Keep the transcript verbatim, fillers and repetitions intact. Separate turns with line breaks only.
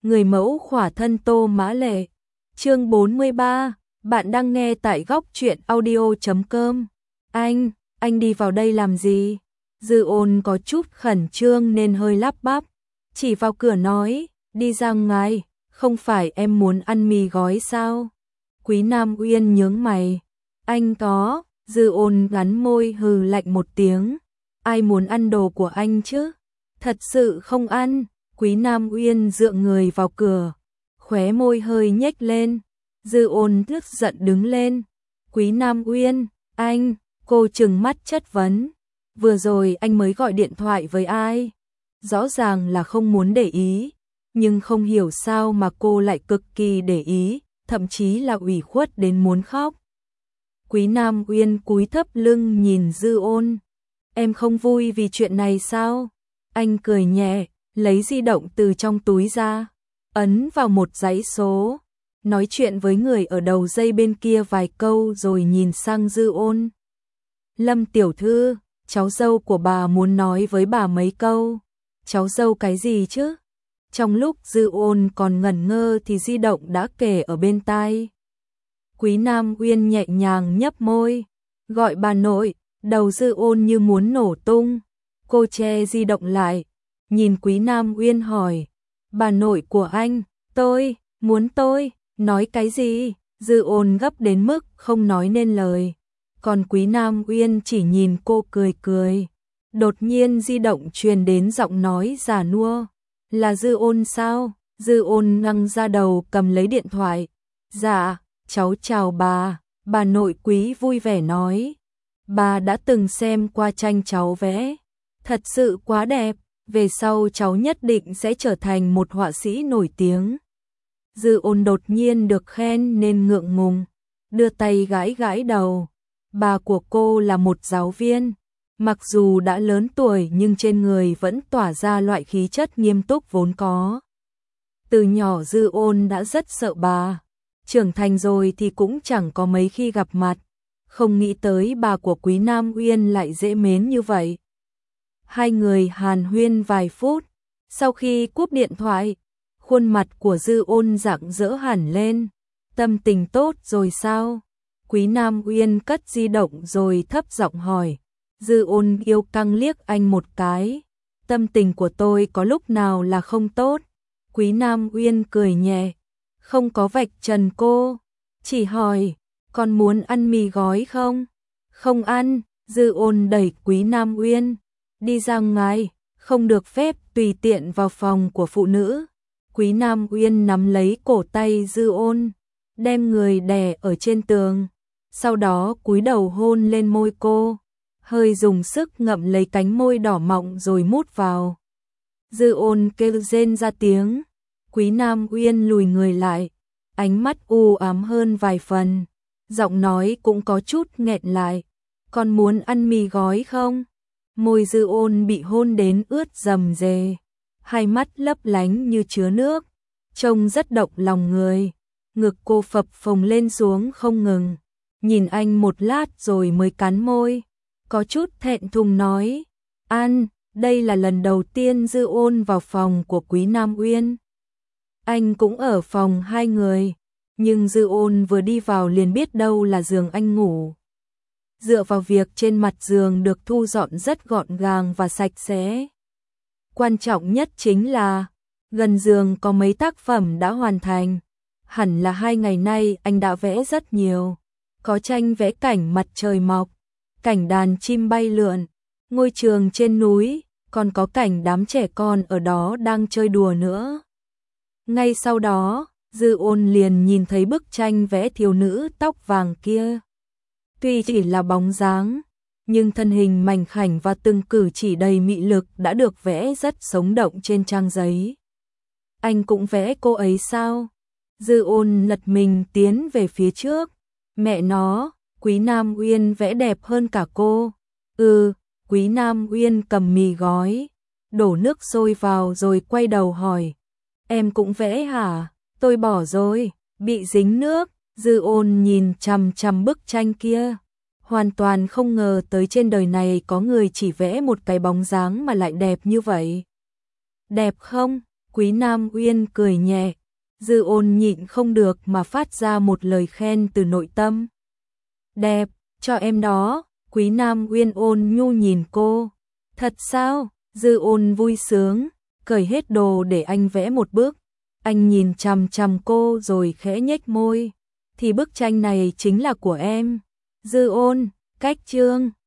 Người mẫu khỏa thân Tô Mã Lệ. Chương bốn mươi ba, bạn đang nghe tại góc truyện audio chấm com. Anh, anh đi vào đây làm gì? Dư Ôn có chút khẩn trương nên hơi lắp bắp, chỉ vào cửa nói, đi ra ngoài, không phải em muốn ăn mì gói sao? Quý Nam Uyên nhướng mày, anh có, Dư Ôn gắn môi hừ lạnh một tiếng, ai muốn ăn đồ của anh chứ? Thật sự không ăn. Quý Nam Uyên dựa người vào cửa, khóe môi hơi nhếch lên. Dư Ôn tức giận đứng lên. Quý Nam Uyên, anh, cô trừng mắt chất vấn. Vừa rồi anh mới gọi điện thoại với ai? Rõ ràng là không muốn để ý, nhưng không hiểu sao mà cô lại cực kỳ để ý, thậm chí là ủy khuất đến muốn khóc. Quý Nam Uyên cúi thấp lưng nhìn Dư Ôn. Em không vui vì chuyện này sao? Anh cười nhẹ, lấy di động từ trong túi ra, ấn vào một dãy số, nói chuyện với người ở đầu dây bên kia vài câu rồi nhìn sang Dư Ôn. Lâm tiểu thư, cháu dâu của bà muốn nói với bà mấy câu. Cháu dâu cái gì chứ? Trong lúc Dư Ôn còn ngẩn ngơ thì di động đã kề ở bên tai. Quý Nam Uyên nhẹ nhàng nhấp môi, gọi bà nội. Đầu Dư Ôn như muốn nổ tung, cô che di động lại, nhìn Quý Nam Uyên hỏi, bà nội của anh, tôi, muốn tôi, nói cái gì? Dư Ôn gấp đến mức không nói nên lời, còn Quý Nam Uyên chỉ nhìn cô cười cười. Đột nhiên di động truyền đến giọng nói già nua, là Dư Ôn sao? Dư Ôn ngăng ra đầu cầm lấy điện thoại, dạ, cháu chào bà. Bà nội Quý vui vẻ nói, bà đã từng xem qua tranh cháu vẽ, thật sự quá đẹp, về sau cháu nhất định sẽ trở thành một họa sĩ nổi tiếng. Dư Ôn đột nhiên được khen nên ngượng ngùng, đưa tay gãi gãi đầu. Bà của cô là một giáo viên, mặc dù đã lớn tuổi nhưng trên người vẫn tỏa ra loại khí chất nghiêm túc vốn có. Từ nhỏ Dư Ôn đã rất sợ bà, trưởng thành rồi thì cũng chẳng có mấy khi gặp mặt. Không nghĩ tới bà của Quý Nam Uyên lại dễ mến như vậy. Hai người hàn huyên vài phút, sau khi cúp điện thoại, khuôn mặt của Dư Ôn rạng rỡ hẳn lên. Tâm tình tốt rồi sao? Quý Nam Uyên cất di động rồi thấp giọng hỏi. Dư Ôn yêu căng liếc anh một cái. Tâm tình của tôi có lúc nào là không tốt? Quý Nam Uyên cười nhẹ, không có vạch trần cô, chỉ hỏi, con muốn ăn mì gói không? Không ăn. Dư Ôn đẩy Quý Nam Uyên, đi ra ngoài, không được phép tùy tiện vào phòng của phụ nữ. Quý Nam Uyên nắm lấy cổ tay Dư Ôn, đem người đè ở trên tường, sau đó cúi đầu hôn lên môi cô, hơi dùng sức ngậm lấy cánh môi đỏ mọng rồi mút vào. Dư Ôn kêu rên ra tiếng, Quý Nam Uyên lùi người lại, ánh mắt u ám hơn vài phần, giọng nói cũng có chút nghẹn lại. Con muốn ăn mì gói không? Môi Dư Ôn bị hôn đến ướt rầm rề, hai mắt lấp lánh như chứa nước, trông rất động lòng người. Ngực cô phập phồng lên xuống không ngừng, nhìn anh một lát rồi mới cắn môi, có chút thẹn thùng nói, ăn. Đây là lần đầu tiên Dư Ôn vào phòng của Quý Nam Uyên. Anh cũng ở phòng hai người, nhưng Dư Ôn vừa đi vào liền biết đâu là giường anh ngủ. Dựa vào việc trên mặt giường được thu dọn rất gọn gàng và sạch sẽ. Quan trọng nhất chính là, gần giường có mấy tác phẩm đã hoàn thành. Hẳn là hai ngày nay anh đã vẽ rất nhiều. Có tranh vẽ cảnh mặt trời mọc, cảnh đàn chim bay lượn, ngôi trường trên núi, còn có cảnh đám trẻ con ở đó đang chơi đùa nữa. Ngay sau đó, Dư Ôn liền nhìn thấy bức tranh vẽ thiếu nữ tóc vàng kia. Tuy chỉ là bóng dáng, nhưng thân hình mảnh khảnh và từng cử chỉ đầy mị lực đã được vẽ rất sống động trên trang giấy. Anh cũng vẽ cô ấy sao? Dư Ôn lật mình tiến về phía trước. Mẹ nó, Quý Nam Uyên vẽ đẹp hơn cả cô. Ừ, Quý Nam Uyên cầm mì gói, đổ nước sôi vào rồi quay đầu hỏi. Em cũng vẽ hả? Tôi bỏ rồi, bị dính nước. Dư Ôn nhìn chằm chằm bức tranh kia, hoàn toàn không ngờ tới trên đời này có người chỉ vẽ một cái bóng dáng mà lại đẹp như vậy. Đẹp không? Quý Nam Uyên cười nhẹ, Dư Ôn nhịn không được mà phát ra một lời khen từ nội tâm. Đẹp, cho em đó. Quý Nam Uyên ôn nhu nhìn cô. Thật sao? Dư Ôn vui sướng, cởi hết đồ để anh vẽ một bức. Anh nhìn chằm chằm cô rồi khẽ nhếch môi. Thì bức tranh này chính là của em. Dư Ôn, cách chương.